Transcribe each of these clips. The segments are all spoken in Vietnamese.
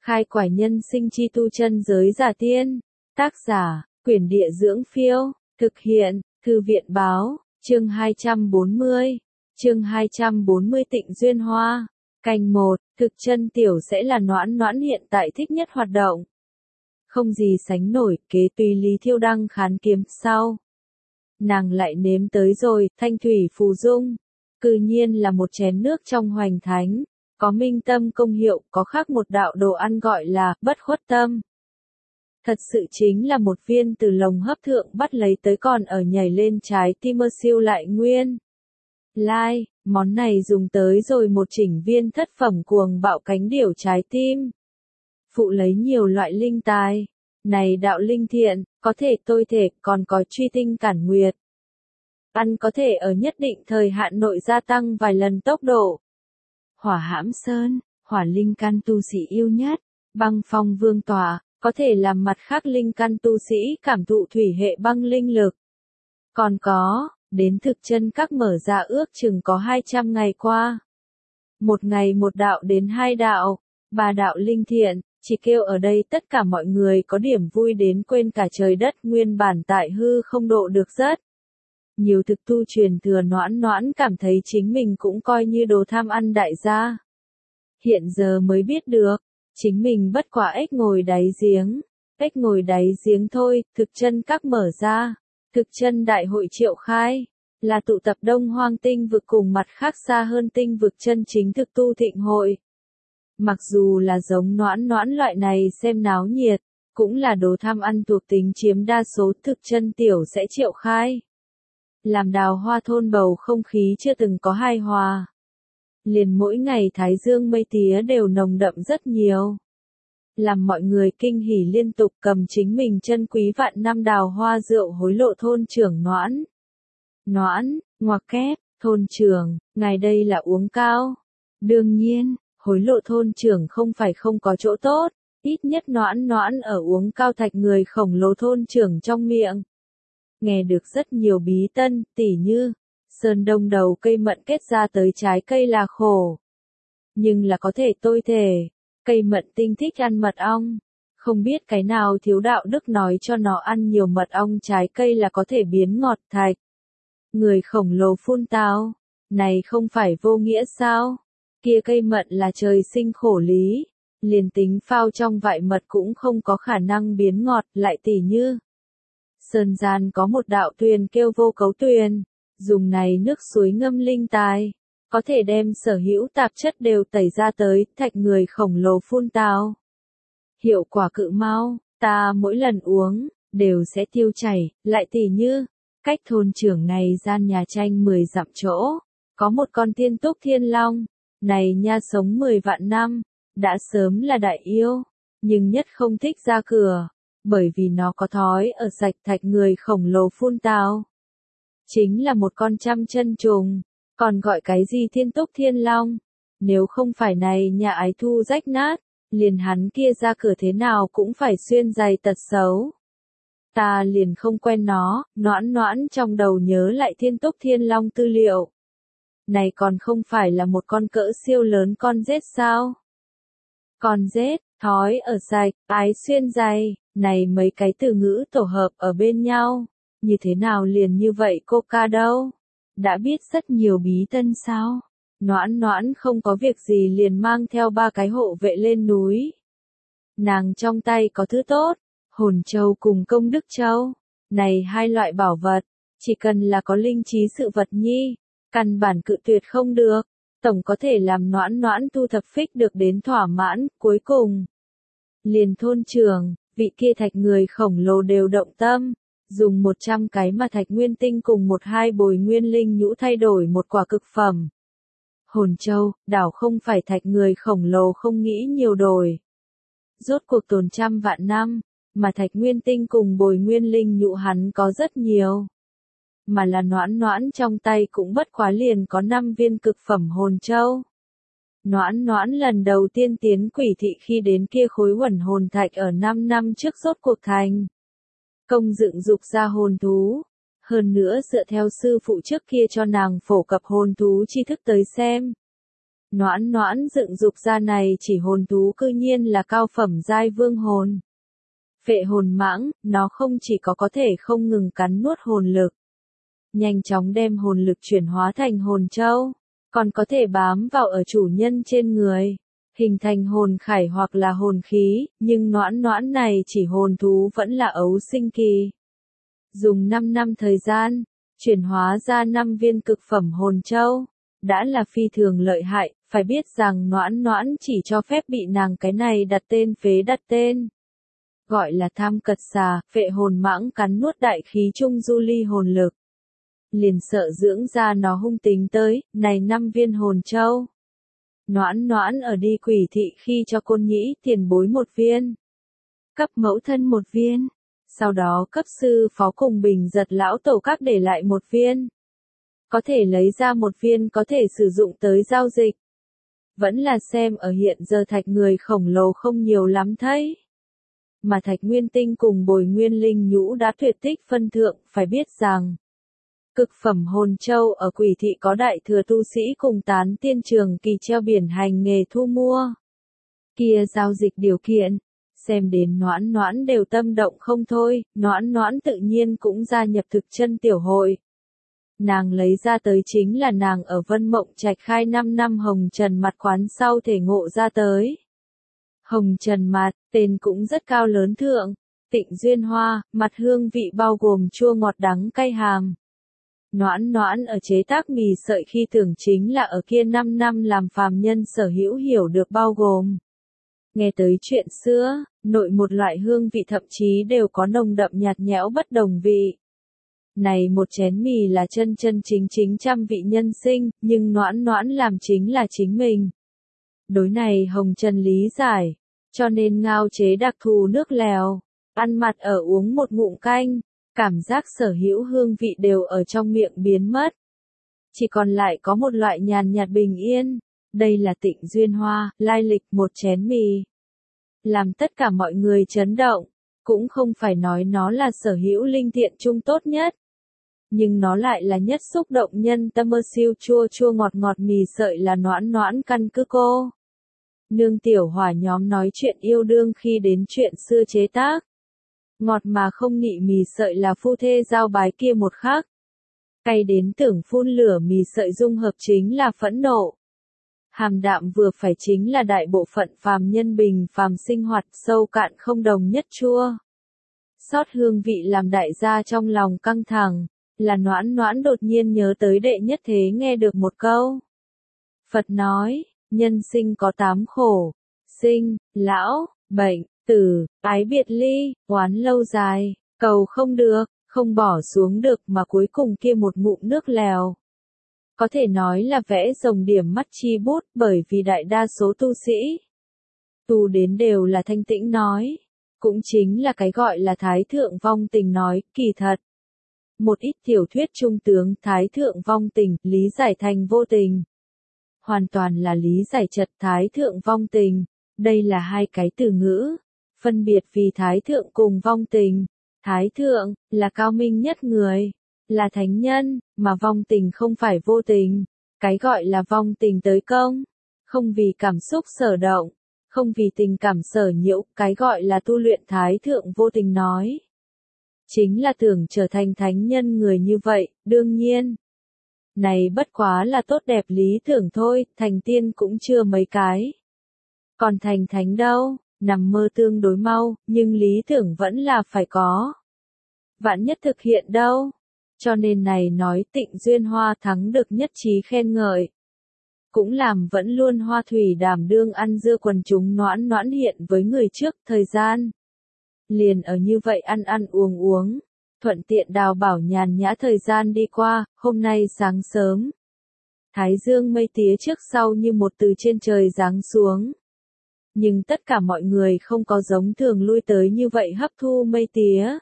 Khai quải nhân sinh chi tu chân giới giả tiên. Tác giả, Quyển Địa Dưỡng Phiêu. Thực hiện, Thư viện Báo. Chương 240. Chương 240 Tịnh Duyên Hoa. Canh 1, thực chân tiểu sẽ là Noãn Noãn hiện tại thích nhất hoạt động. Không gì sánh nổi, kế tùy Lý Thiêu Đăng khán kiếm sau. Nàng lại nếm tới rồi, thanh thủy phù dung. Cư nhiên là một chén nước trong hoành thánh. Có minh tâm công hiệu, có khác một đạo đồ ăn gọi là bất khuất tâm. Thật sự chính là một viên từ lồng hấp thượng bắt lấy tới còn ở nhảy lên trái tim mơ siêu lại nguyên. Lai, món này dùng tới rồi một chỉnh viên thất phẩm cuồng bạo cánh điểu trái tim. Phụ lấy nhiều loại linh tài. Này đạo linh thiện, có thể tôi thể, còn có truy tinh cản nguyệt. Ăn có thể ở nhất định thời hạn nội gia tăng vài lần tốc độ. Hỏa hãm sơn, hỏa linh căn tu sĩ yêu nhất. Băng phong vương tỏa, có thể làm mặt khác linh căn tu sĩ cảm thụ thủy hệ băng linh lực. Còn có, đến thực chân các mở ra ước chừng có 200 ngày qua. Một ngày một đạo đến 2 đạo, 3 đạo linh thiện, chỉ kêu ở đây tất cả mọi người có điểm vui đến quên cả trời đất nguyên bản tại hư không độ được rất. Nhiều thực tu truyền thừa Noãn Noãn cảm thấy chính mình cũng coi như đồ tham ăn đại gia. Hiện giờ mới biết được, chính mình bất quả ếch ngồi đáy giếng. Ếch ngồi đáy giếng thôi, thực chân các mở ra. Thực chân đại hội triệu khai, là tụ tập đông hoang tinh vực cùng mặt khác xa hơn tinh vực chân chính thực tu thịnh hội. Mặc dù là giống Noãn Noãn loại này xem náo nhiệt, cũng là đồ tham ăn thuộc tính chiếm đa số thực chân tiểu sẽ triệu khai. Làm Đào Hoa thôn bầu không khí chưa từng có hài hòa. Liền mỗi ngày thái dương mây tía đều nồng đậm rất nhiều. Làm mọi người kinh hỉ liên tục cầm chính mình chân quý vạn năm đào hoa rượu hối lộ thôn trưởng Noãn. Noãn, ngoặc kép, thôn trưởng, ngài đây là uống cao. Đương nhiên, hối lộ thôn trưởng không phải không có chỗ tốt, ít nhất Noãn Noãn ở uống cao thạch người khổng lồ thôn trưởng trong miệng. Nghe được rất nhiều bí tân, tỉ như, sơn đông đầu cây mận kết ra tới trái cây là khổ. Nhưng là có thể tôi thể, cây mận tinh thích ăn mật ong. Không biết cái nào thiếu đạo đức nói cho nó ăn nhiều mật ong trái cây là có thể biến ngọt thạch. Người khổng lồ phun tao, này không phải vô nghĩa sao? Kia cây mận là trời sinh khổ lý, liền tính phao trong vại mật cũng không có khả năng biến ngọt, lại tỉ như. Sơn gian có một đạo tuyền kêu vô cấu tuyền, dùng này nước suối ngâm linh tài, có thể đem sở hữu tạp chất đều tẩy ra tới, thạch người khổng lồ phun tao. Hiệu quả cự mau, ta mỗi lần uống, đều sẽ tiêu chảy, lại tỉ như, cách thôn trưởng này gian nhà tranh 10 dặm chỗ, có một con tiên túc thiên long, này nha sống 10 vạn năm, đã sớm là đại yêu, nhưng nhất không thích ra cửa, bởi vì nó có thói ở sạch thạch người khổng lồ phun tao. Chính là một con trăm chân trùng, còn gọi cái gì thiên túc thiên long, nếu không phải này nhà ái thu rách nát, liền hắn kia ra cửa thế nào cũng phải xuyên giày tật xấu. Ta liền không quen nó, Noãn Noãn trong đầu nhớ lại thiên túc thiên long tư liệu. Này còn không phải là một con cỡ siêu lớn con rết sao? Con rết, thói ở sạch, ái xuyên giày, này mấy cái từ ngữ tổ hợp ở bên nhau, như thế nào liền như vậy Coca đâu? Đã biết rất nhiều bí tân sao? Noãn Noãn không có việc gì liền mang theo 3 cái hộ vệ lên núi. Nàng trong tay có thứ tốt, hồn châu cùng công đức châu. Này 2 loại bảo vật, chỉ cần là có linh trí sự vật nhi, căn bản cự tuyệt không được. Tổng có thể làm Noãn Noãn thu thập phích được đến thỏa mãn, cuối cùng. Liền thôn trưởng, vị kia thạch người khổng lồ đều động tâm. Dùng 100 cái mà thạch nguyên tinh cùng 1-2 bồi nguyên linh nhũ thay đổi một quả cực phẩm. Hồn châu, đảo không phải thạch người khổng lồ không nghĩ nhiều đổi. Rốt cuộc tồn trăm vạn năm, mà thạch nguyên tinh cùng bồi nguyên linh nhũ hắn có rất nhiều. Mà là Noãn Noãn trong tay cũng bất quá liền có 5 viên cực phẩm hồn châu. Noãn Noãn lần đầu tiên tiến quỷ thị khi đến kia khối huẩn hồn thạch ở 5 năm trước rốt cuộc thành. Công dựng dục ra hồn thú. Hơn nữa dựa theo sư phụ trước kia cho nàng phổ cập hồn thú tri thức tới xem. Noãn noãn dựng dục ra này chỉ hồn thú cư nhiên là cao phẩm giai vương hồn. Phệ hồn mãng, nó không chỉ có thể không ngừng cắn nuốt hồn lực, nhanh chóng đem hồn lực chuyển hóa thành hồn châu, còn có thể bám vào ở chủ nhân trên người, hình thành hồn khải hoặc là hồn khí, nhưng noãn noãn này chỉ hồn thú vẫn là ấu sinh kỳ. Dùng 5 năm thời gian, chuyển hóa ra 5 viên cực phẩm hồn châu, đã là phi thường lợi hại, phải biết rằng noãn noãn chỉ cho phép bị nàng cái này đặt tên phế đặt tên. Gọi là tham cật xà, phệ hồn mãng cắn nuốt đại khí trung du ly hồn lực. Liền sợ dưỡng ra nó hung tính tới, này 5 viên hồn châu. Noãn noãn ở đi quỷ thị khi cho Côn Nhĩ tiền bối 1 viên. Cấp mẫu thân 1 viên. Sau đó cấp sư phó cùng Bình Giật lão tổ các để lại 1 viên. Có thể lấy ra 1 viên có thể sử dụng tới giao dịch. Vẫn là xem ở hiện giờ thạch người khổng lồ không nhiều lắm thấy. Mà thạch nguyên tinh cùng bồi nguyên linh nhũ đã tuyệt tích phân thượng, phải biết rằng cực phẩm hồn châu ở quỷ thị có đại thừa tu sĩ cùng tán tiên trường kỳ treo biển hành nghề thu mua. Kia giao dịch điều kiện, xem đến noãn noãn đều tâm động không thôi, noãn noãn tự nhiên cũng gia nhập thực chân tiểu hội. Nàng lấy ra tới chính là nàng ở Vân Mộng Trạch khai 5 năm hồng trần mặt quán sau thể ngộ ra tới. Hồng trần mặt, tên cũng rất cao lớn thượng, Tịnh Duyên Hoa, mặt hương vị bao gồm chua ngọt đắng cay hàm. Noãn noãn ở chế tác mì sợi khi tưởng chính là ở kia 5 năm làm phàm nhân sở hữu hiểu được bao gồm. Nghe tới chuyện xưa, nội một loại hương vị thậm chí đều có nồng đậm nhạt nhẽo bất đồng vị. Này một chén mì là chân chân chính chính trăm vị nhân sinh, nhưng noãn noãn làm chính là chính mình. Đối này hồng trần lý giải, cho nên ngao chế đặc thù nước lèo, ăn mặt ở uống một ngụm canh, cảm giác sở hữu hương vị đều ở trong miệng biến mất. Chỉ còn lại có một loại nhàn nhạt bình yên, đây là Tịnh Duyên Hoa, lai lịch một chén mì. Làm tất cả mọi người chấn động, cũng không phải nói nó là sở hữu linh thiện trung tốt nhất. Nhưng nó lại là nhất xúc động nhân tâm mơ siêu chua chua ngọt ngọt mì sợi là noãn noãn căn cứ cô. Nương tiểu hỏa nhóm nói chuyện yêu đương khi đến chuyện xưa chế tác. Ngọt mà không nị mì sợi là phu thê giao bái kia một khắc. Cay đến tưởng phun lửa mì sợi dung hợp chính là phẫn nộ. Hàm đạm vừa phải chính là đại bộ phận phàm nhân bình phàm sinh hoạt sâu cạn không đồng nhất chua. Xót hương vị làm đại gia trong lòng căng thẳng, là noãn noãn đột nhiên nhớ tới đệ nhất thế nghe được một câu. Phật nói, nhân sinh có 8 khổ, sinh, lão, bệnh, tử, ái biệt ly, oán lâu dài, cầu không được, không bỏ xuống được mà cuối cùng kia một ngụm nước lèo. Có thể nói là vẽ rồng điểm mắt chi bút bởi vì đại đa số tu sĩ tu đến đều là thanh tĩnh nói, cũng chính là cái gọi là thái thượng vong tình nói, kỳ thật. Một ít tiểu thuyết trung tướng thái thượng vong tình, lý giải thành vô tình. Hoàn toàn là lý giải chật thái thượng vong tình, đây là hai cái từ ngữ, phân biệt vì thái thượng cùng vong tình. Thái thượng, là cao minh nhất người, là thánh nhân, mà vong tình không phải vô tình. Cái gọi là vong tình tới công, không vì cảm xúc sở động, không vì tình cảm sở nhiễu, cái gọi là tu luyện thái thượng vô tình nói. Chính là tưởng trở thành thánh nhân người như vậy, đương nhiên. Này bất quá là tốt đẹp lý tưởng thôi, thành tiên cũng chưa mấy cái. Còn thành thánh đâu, nằm mơ tương đối mau, nhưng lý tưởng vẫn là phải có. Vạn nhất thực hiện đâu. Cho nên này nói Tịnh Duyên Hoa thắng được nhất trí khen ngợi. Cũng làm vẫn luôn hoa thủy đảm đương ăn dưa quần chúng noãn noãn hiện với người trước thời gian. Liền ở như vậy ăn ăn uống, thuận tiện đào bảo nhàn nhã thời gian đi qua, hôm nay sáng sớm. Thái dương mây tía trước sau như một từ trên trời giáng xuống. Nhưng tất cả mọi người không có giống thường lui tới như vậy hấp thu mây tía.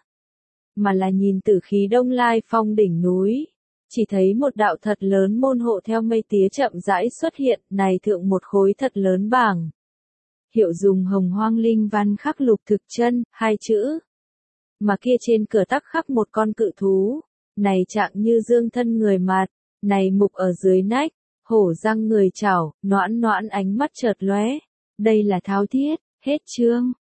Mà là nhìn từ khí đông lai phong đỉnh núi. Chỉ thấy một đạo thật lớn môn hộ theo mây tía chậm rãi xuất hiện, này thượng một khối thật lớn bảng. Hiệu dùng hồng hoang linh văn khắc lục thực chân, 2 chữ. Mà kia trên cửa tắc khắc một con cự thú, này trạng như dương thân người mặt, này mục ở dưới nách, Hổ răng người chảo, noãn noãn ánh mắt chợt lóe. Đây là thao thiết, hết chương.